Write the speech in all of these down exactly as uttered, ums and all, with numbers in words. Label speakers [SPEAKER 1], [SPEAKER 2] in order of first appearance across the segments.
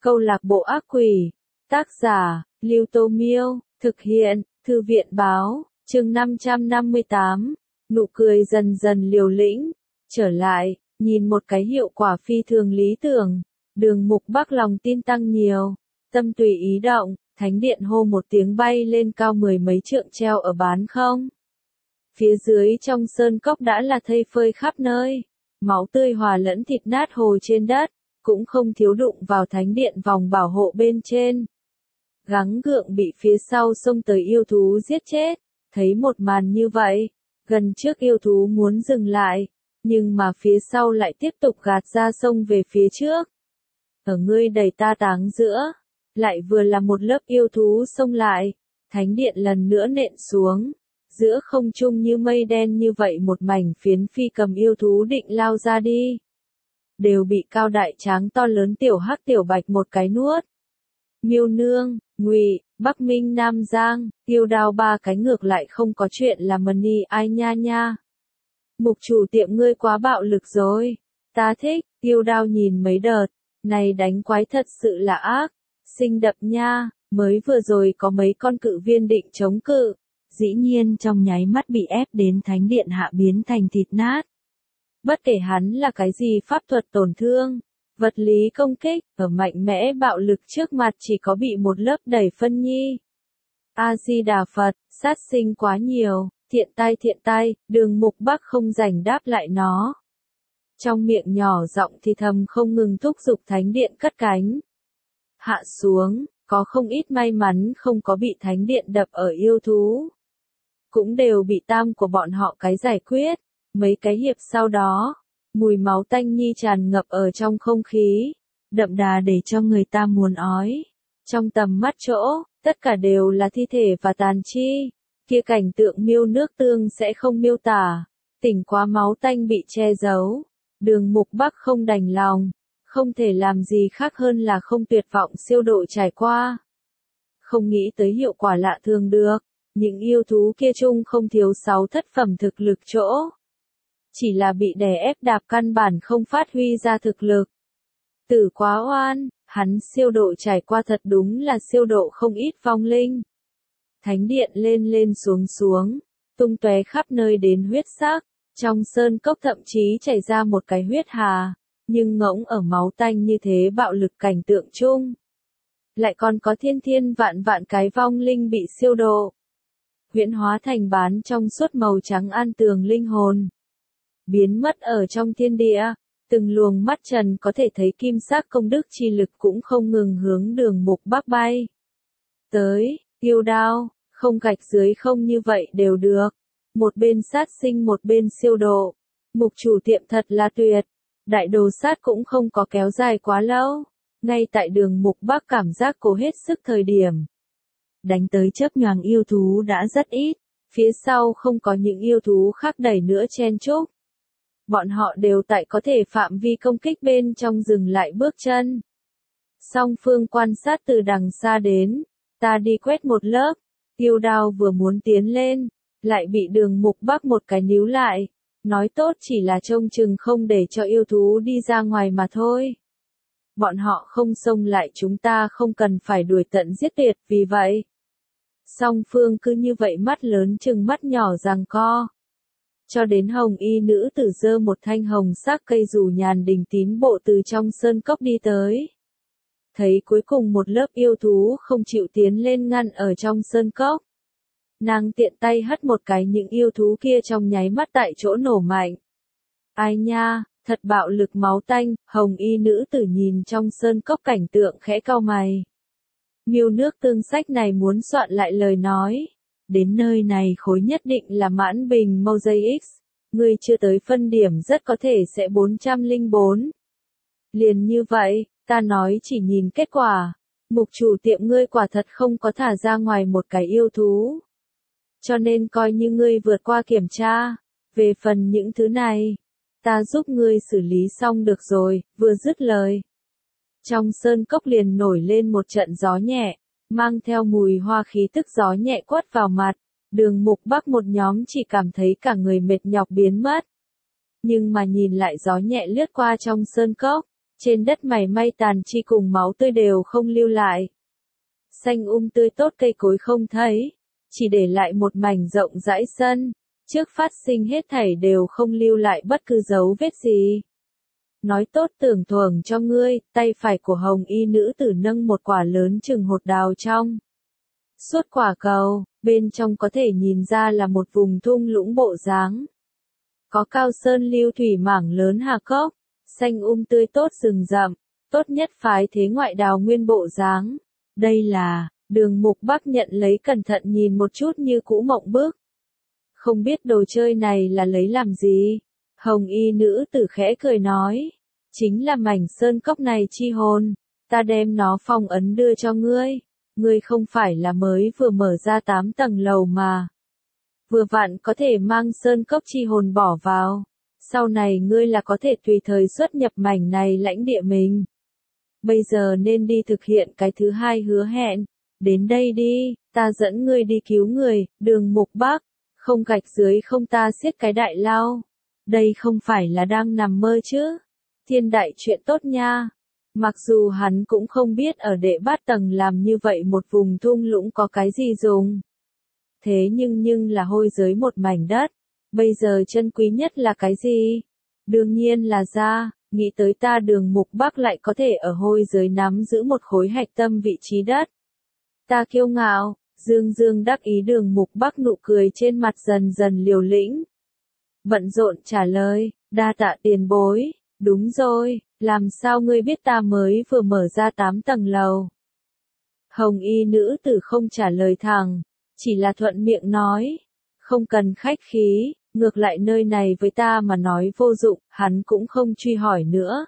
[SPEAKER 1] Câu lạc bộ ác quỷ. Tác giả, Lưu Tô Miêu. Thực hiện, Thư viện Báo. Chương năm trăm năm mươi tám. Nụ cười dần dần liều lĩnh. Trở lại, nhìn một cái hiệu quả phi thường lý tưởng. Đường Mục Bắc lòng tin tăng nhiều. Tâm tùy ý động, thánh điện hô một tiếng bay lên cao mười mấy trượng treo ở bán không. Phía dưới trong sơn cốc đã là thây phơi khắp nơi. Máu tươi hòa lẫn thịt nát hồ trên đất, cũng không thiếu đụng vào thánh điện vòng bảo hộ bên trên. Gắng gượng bị phía sau xông tới yêu thú giết chết. Thấy một màn như vậy, gần trước yêu thú muốn dừng lại, nhưng mà phía sau lại tiếp tục gạt ra sông về phía trước. Ở ngươi đẩy ta táng giữa, lại vừa là một lớp yêu thú xông lại, thánh điện lần nữa nện xuống. Giữa không trung như mây đen như vậy một mảnh phiến phi cầm yêu thú định lao ra đi. Đều bị Cao Đại Tráng to lớn Tiểu Hắc Tiểu Bạch một cái nuốt. Miêu Nương, Ngụy, Bắc Minh Nam Giang, Tiêu Đao ba cái ngược lại không có chuyện là mani ai nha nha. Mục chủ tiệm ngươi quá bạo lực rồi. Ta thích. Tiêu Đao nhìn mấy đợt, này đánh quái thật sự là ác, xinh đậm nha, mới vừa rồi có mấy con cự viên định chống cự. Dĩ nhiên trong nháy mắt bị ép đến thánh điện hạ biến thành thịt nát. Bất kể hắn là cái gì pháp thuật tổn thương, vật lý công kích, ở mạnh mẽ bạo lực trước mặt chỉ có bị một lớp đẩy phân nhi. A-di-đà Phật, sát sinh quá nhiều, thiện tai thiện tai, Đường Mục Bắc không rảnh đáp lại nó. Trong miệng nhỏ giọng thì thầm không ngừng thúc giục thánh điện cất cánh. Hạ xuống, có không ít may mắn không có bị thánh điện đập ở yêu thú. Cũng đều bị tam của bọn họ cái giải quyết. Mấy cái hiệp sau đó, mùi máu tanh nhi tràn ngập ở trong không khí, đậm đà để cho người ta muốn ói. Trong tầm mắt chỗ, tất cả đều là thi thể và tàn chi. Kia cảnh tượng miêu nước tương sẽ không miêu tả. Tỉnh quá máu tanh bị che giấu. Đường Mục Bắc không đành lòng, không thể làm gì khác hơn là không tuyệt vọng siêu độ trải qua. Không nghĩ tới hiệu quả lạ thường được. Những yêu thú kia chung không thiếu sáu thất phẩm thực lực chỗ. Chỉ là bị đè ép đạp căn bản không phát huy ra thực lực. Tử quá oan, hắn siêu độ trải qua thật đúng là siêu độ không ít vong linh. Thánh điện lên lên xuống xuống, tung tóe khắp nơi đến huyết sắc, trong sơn cốc thậm chí chảy ra một cái huyết hà, nhưng ngỗng ở máu tanh như thế bạo lực cảnh tượng chung. Lại còn có thiên thiên vạn vạn cái vong linh bị siêu độ. Huyễn hóa thành bán trong suốt màu trắng an tường linh hồn. Biến mất ở trong thiên địa, từng luồng mắt trần có thể thấy kim sắc công đức chi lực cũng không ngừng hướng Đường Mục Bắc bay. Tới, Tiêu Đao, không gạch dưới không như vậy đều được. Một bên sát sinh một bên siêu độ. Mục chủ tiệm thật là tuyệt. Đại đồ sát cũng không có kéo dài quá lâu. Ngay tại Đường Mục Bắc cảm giác cố hết sức thời điểm. Đánh tới chớp nhoáng yêu thú đã rất ít. Phía sau không có những yêu thú khác đẩy nữa chen chúc. Bọn họ đều tại có thể phạm vi công kích bên trong dừng lại bước chân. Song phương quan sát từ đằng xa đến, ta đi quét một lớp, Tiêu Đao vừa muốn tiến lên, lại bị Đường Mục Bắc một cái níu lại, nói tốt chỉ là trông chừng không để cho yêu thú đi ra ngoài mà thôi. Bọn họ không xông lại chúng ta không cần phải đuổi tận giết tuyệt vì vậy. Song phương cứ như vậy mắt lớn chừng mắt nhỏ giằng co. Cho đến hồng y nữ tử giơ một thanh hồng sắc cây dù nhàn đình tín bộ từ trong sơn cốc đi tới. Thấy cuối cùng một lớp yêu thú không chịu tiến lên ngăn ở trong sơn cốc. Nàng tiện tay hất một cái những yêu thú kia trong nháy mắt tại chỗ nổ mạnh. Ai nha, thật bạo lực máu tanh, hồng y nữ tử nhìn trong sơn cốc cảnh tượng khẽ cau mày. Miêu nước tương sách này muốn soạn lại lời nói. Đến nơi này khối nhất định là mãn bình Mosaic, ngươi chưa tới phân điểm rất có thể sẽ bốn trăm lẻ bốn. Liền như vậy, ta nói chỉ nhìn kết quả, mục chủ tiệm ngươi quả thật không có thả ra ngoài một cái yêu thú. Cho nên coi như ngươi vượt qua kiểm tra, về phần những thứ này, ta giúp ngươi xử lý xong được rồi, vừa dứt lời. Trong sơn cốc liền nổi lên một trận gió nhẹ. Mang theo mùi hoa khí tức gió nhẹ quất vào mặt, Đường Mục Bắc một nhóm chỉ cảm thấy cả người mệt nhọc biến mất. Nhưng mà nhìn lại gió nhẹ lướt qua trong sơn cốc, Trên đất mày may tàn chi cùng máu tươi đều không lưu lại. Xanh um tươi tốt cây cối không thấy, chỉ để lại một mảnh rộng rãi sân, trước phát sinh hết thảy đều không lưu lại bất cứ dấu vết gì. Nói tốt tưởng thưởng cho ngươi, tay phải của hồng y nữ tử nâng một quả lớn chừng hột đào trong. Suốt quả cầu, bên trong có thể nhìn ra là một vùng thung lũng bộ dáng. Có cao sơn lưu thủy mảng lớn hà cốc, xanh um tươi tốt rừng rậm, tốt nhất phái thế ngoại đào nguyên bộ dáng. Đây là, Đường Mục Bắc nhận lấy cẩn thận nhìn một chút như cũ mộng bức. Không biết đồ chơi này là lấy làm gì? Hồng y nữ tử khẽ cười nói. Chính là mảnh sơn cốc này chi hồn, ta đem nó phong ấn đưa cho ngươi. Ngươi không phải là mới vừa mở ra tám tầng lầu mà. Vừa vặn có thể mang sơn cốc chi hồn bỏ vào. Sau này ngươi là có thể tùy thời xuất nhập mảnh này lãnh địa mình. Bây giờ nên đi thực hiện cái thứ hai hứa hẹn. Đến đây đi, ta dẫn ngươi đi cứu người, Đường Mục Bắc. Không gạch dưới không ta xiết cái đại lao. Đây không phải là đang nằm mơ chứ. Thiên đại chuyện tốt nha. Mặc dù hắn cũng không biết ở đệ bát tầng làm như vậy một vùng thung lũng có cái gì dùng. Thế nhưng nhưng là hôi giới một mảnh đất. Bây giờ chân quý nhất là cái gì? Đương nhiên là da. Nghĩ tới ta Đường Mục Bắc lại có thể ở hôi giới nắm giữ một khối hạch tâm vị trí đất. Ta kiêu ngạo, dương dương đắc ý Đường Mục Bắc nụ cười trên mặt dần dần liều lĩnh. Bận rộn trả lời, đa tạ tiền bối, đúng rồi, làm sao ngươi biết ta mới vừa mở ra tám tầng lầu? Hồng y nữ tử không trả lời thẳng, chỉ là thuận miệng nói, không cần khách khí. Ngược lại nơi này với ta mà nói vô dụng, hắn cũng không truy hỏi nữa.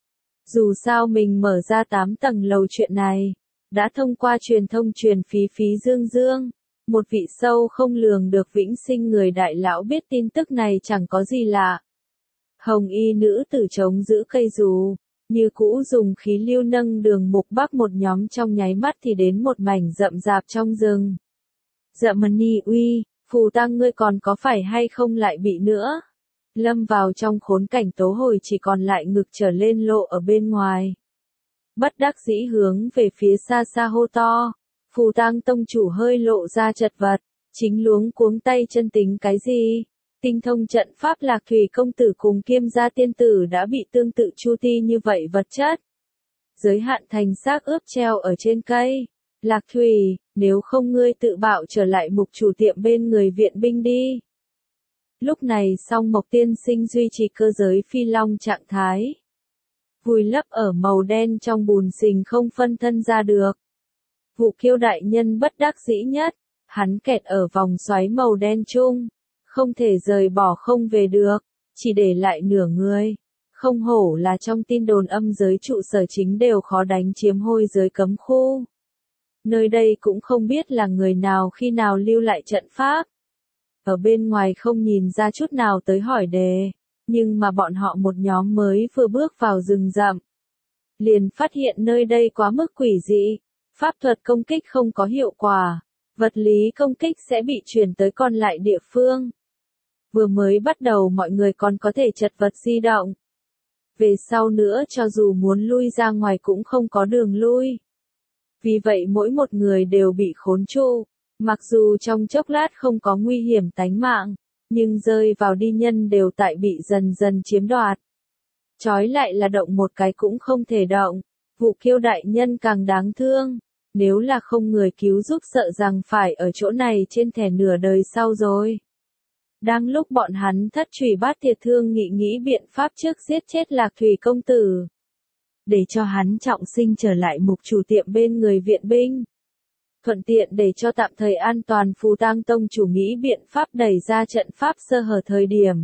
[SPEAKER 1] Dù sao mình mở ra tám tầng lầu chuyện này, đã thông qua truyền thông truyền phí phí dương dương. Một vị sâu không lường được vĩnh sinh người đại lão biết tin tức này chẳng có gì lạ. Hồng y nữ tử chống giữ cây dù, như cũ dùng khí lưu nâng Đường Mục Bắc một nhóm trong nháy mắt thì đến một mảnh rậm rạp trong rừng. Dạ mân ni uy. Phù tăng ngươi còn có phải hay không lại bị nữa? Lâm vào trong khốn cảnh tố hồi chỉ còn lại ngực trở lên lộ ở bên ngoài. Bất đắc dĩ hướng về phía xa xa hô to. Phù tăng tông chủ hơi lộ ra chật vật. Chính luống cuống tay chân tính cái gì? Tinh thông trận pháp Lạc Thủy công tử cùng Kiêm gia tiên tử đã bị tương tự chu ti như vậy vật chất. Giới hạn thành xác ướp treo ở trên cây. Lạc Thủy, nếu không ngươi tự bạo trở lại mục chủ tiệm bên người viện binh đi. Lúc này song Mộc tiên sinh duy trì cơ giới phi long trạng thái. Vùi lấp ở màu đen trong bùn xình không phân thân ra được. Vụ Kiêu đại nhân bất đắc dĩ nhất, hắn kẹt ở vòng xoáy màu đen chung, không thể rời bỏ không về được, chỉ để lại nửa người. Không hổ là trong tin đồn âm giới trụ sở chính đều khó đánh chiếm hôi giới cấm khu. Nơi đây cũng không biết là người nào khi nào lưu lại trận pháp. Ở bên ngoài không nhìn ra chút nào tới hỏi đề, nhưng mà bọn họ một nhóm mới vừa bước vào rừng rậm. Liền phát hiện nơi đây quá mức quỷ dị, pháp thuật công kích không có hiệu quả, vật lý công kích sẽ bị chuyển tới còn lại địa phương. Vừa mới bắt đầu mọi người còn có thể chật vật di động. Về sau nữa cho dù muốn lui ra ngoài cũng không có đường lui. Vì vậy mỗi một người đều bị khốn trụ, mặc dù trong chốc lát không có nguy hiểm tánh mạng, nhưng rơi vào đi nhân đều tại bị dần dần chiếm đoạt. Chói lại là động một cái cũng không thể động, Vụ Kiêu đại nhân càng đáng thương, nếu là không người cứu giúp sợ rằng phải ở chỗ này trên thẻ nửa đời sau rồi. Đang lúc bọn hắn thất trùy bát tiệt thương nghị nghĩ biện pháp trước giết chết Lạc Thủy công tử. Để cho hắn trọng sinh trở lại mục chủ tiệm bên người viện binh. Thuận tiện để cho tạm thời an toàn Phù Tang tông chủ nghĩ biện pháp đẩy ra trận pháp sơ hở thời điểm.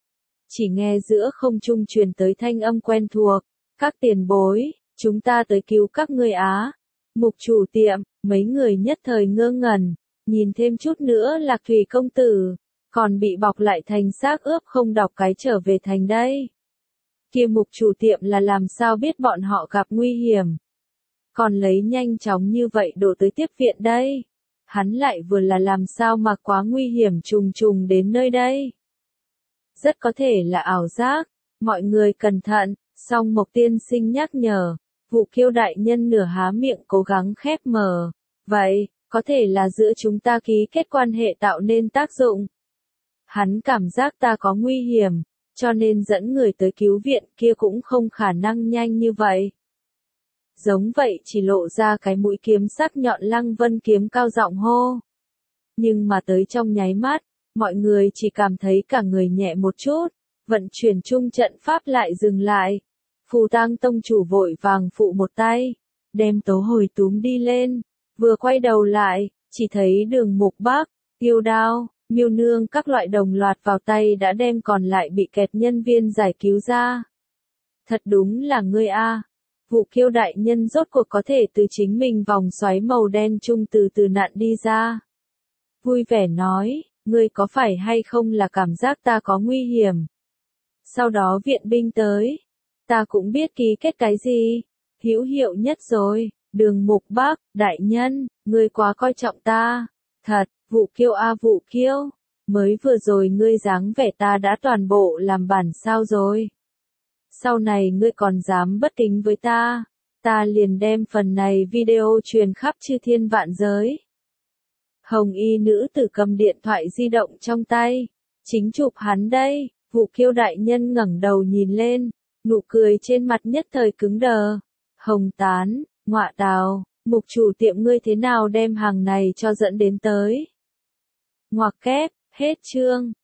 [SPEAKER 1] Chỉ nghe giữa không trung truyền tới thanh âm quen thuộc. Các tiền bối, chúng ta tới cứu các ngươi á. Mục chủ tiệm, mấy người nhất thời ngơ ngẩn, nhìn thêm chút nữa Lạc Thủy công tử, còn bị bọc lại thành xác ướp không đọc cái trở về thành đây. Kia mục chủ tiệm là làm sao biết bọn họ gặp nguy hiểm. Còn lấy nhanh chóng như vậy đổ tới tiếp viện đây. Hắn lại vừa là làm sao mà quá nguy hiểm trùng trùng đến nơi đây. Rất có thể là ảo giác, mọi người cẩn thận, Song Mộc tiên sinh nhắc nhở, Vụ Kiêu đại nhân nửa há miệng cố gắng khép mờ. Vậy, có thể là giữa chúng ta ký kết quan hệ tạo nên tác dụng. Hắn cảm giác ta có nguy hiểm, cho nên dẫn người tới cứu viện kia cũng không khả năng nhanh như vậy. Giống vậy chỉ lộ ra cái mũi kiếm sắc nhọn Lăng Vân kiếm cao giọng hô. Nhưng mà tới trong nháy mắt, mọi người chỉ cảm thấy cả người nhẹ một chút, vận chuyển chung trận pháp lại dừng lại. Phù Tang tông chủ vội vàng phụ một tay, đem Tố Hồi túm đi lên, vừa quay đầu lại, chỉ thấy Đường Mục Bắc, Yêu Đao, Miêu Nương các loại đồng loạt vào tay đã đem còn lại bị kẹt nhân viên giải cứu ra. Thật đúng là ngươi a. Vụ Kiêu đại nhân rốt cuộc có thể từ chính mình vòng xoáy màu đen chung từ từ nạn đi ra. Vui vẻ nói, ngươi có phải hay không là cảm giác ta có nguy hiểm. Sau đó viện binh tới, ta cũng biết ký kết cái gì, hữu hiệu nhất rồi. Đường Mục Bắc, đại nhân, ngươi quá coi trọng ta. Thật, Vụ Kiêu a Vụ Kiêu, mới vừa rồi ngươi dáng vẻ ta đã toàn bộ làm bản sao rồi. Sau này ngươi còn dám bất kính với ta, ta liền đem phần này video truyền khắp chư thiên vạn giới. Hồng y nữ tử cầm điện thoại di động trong tay, chính chụp hắn đây. Vụ Kiêu đại nhân ngẩng đầu nhìn lên, nụ cười trên mặt nhất thời cứng đờ. Hồng tán, ngọa tào, Mục chủ tiệm ngươi thế nào đem hàng này cho dẫn đến tới. Ngoặc kép, hết chương.